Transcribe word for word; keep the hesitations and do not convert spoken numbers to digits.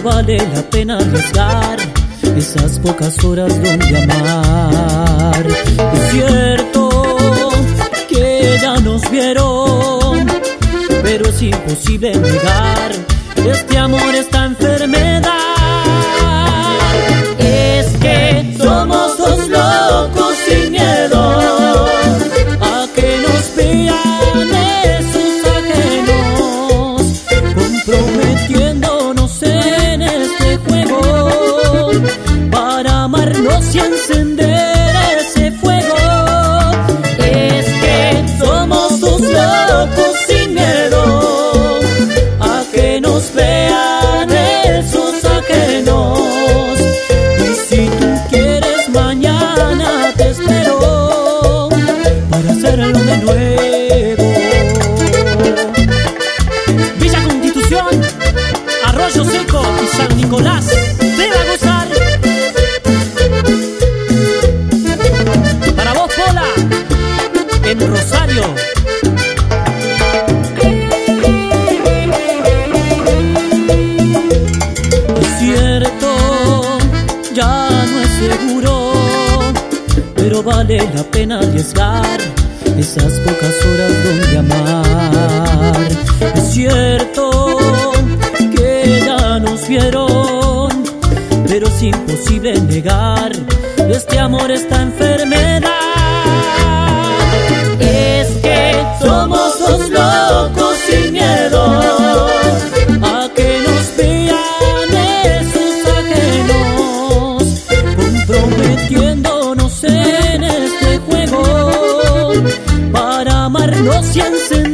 vale la pena arriesgar esas pocas horas donde amar. Es cierto que ya nos vieron, pero es imposible negar este amor, esta enfermedad. Es que somos dos locos sin miedo a que nos vean esos ajenos, comprometiéndonos en este juego para amarnos y encender ese fuego. Es que somos dos locos sin miedo a que nos vean esos ajenos. Y si tú quieres, mañana te espero para hacerlo de nuevo. Villa Constitución, Arroyo Seco y San Nicolás, te va a gozar. Para vos, Pola, en Rosario. Es cierto, ya no es seguro, pero vale la pena arriesgar esas pocas horas donde amar. Es cierto que ya nos vieron, pero es imposible negar este amor, esta enfermedad. Es que somos dos locos sin miedo a que nos vean esos ajenos, comprometiéndonos en este juego para amarnos y encender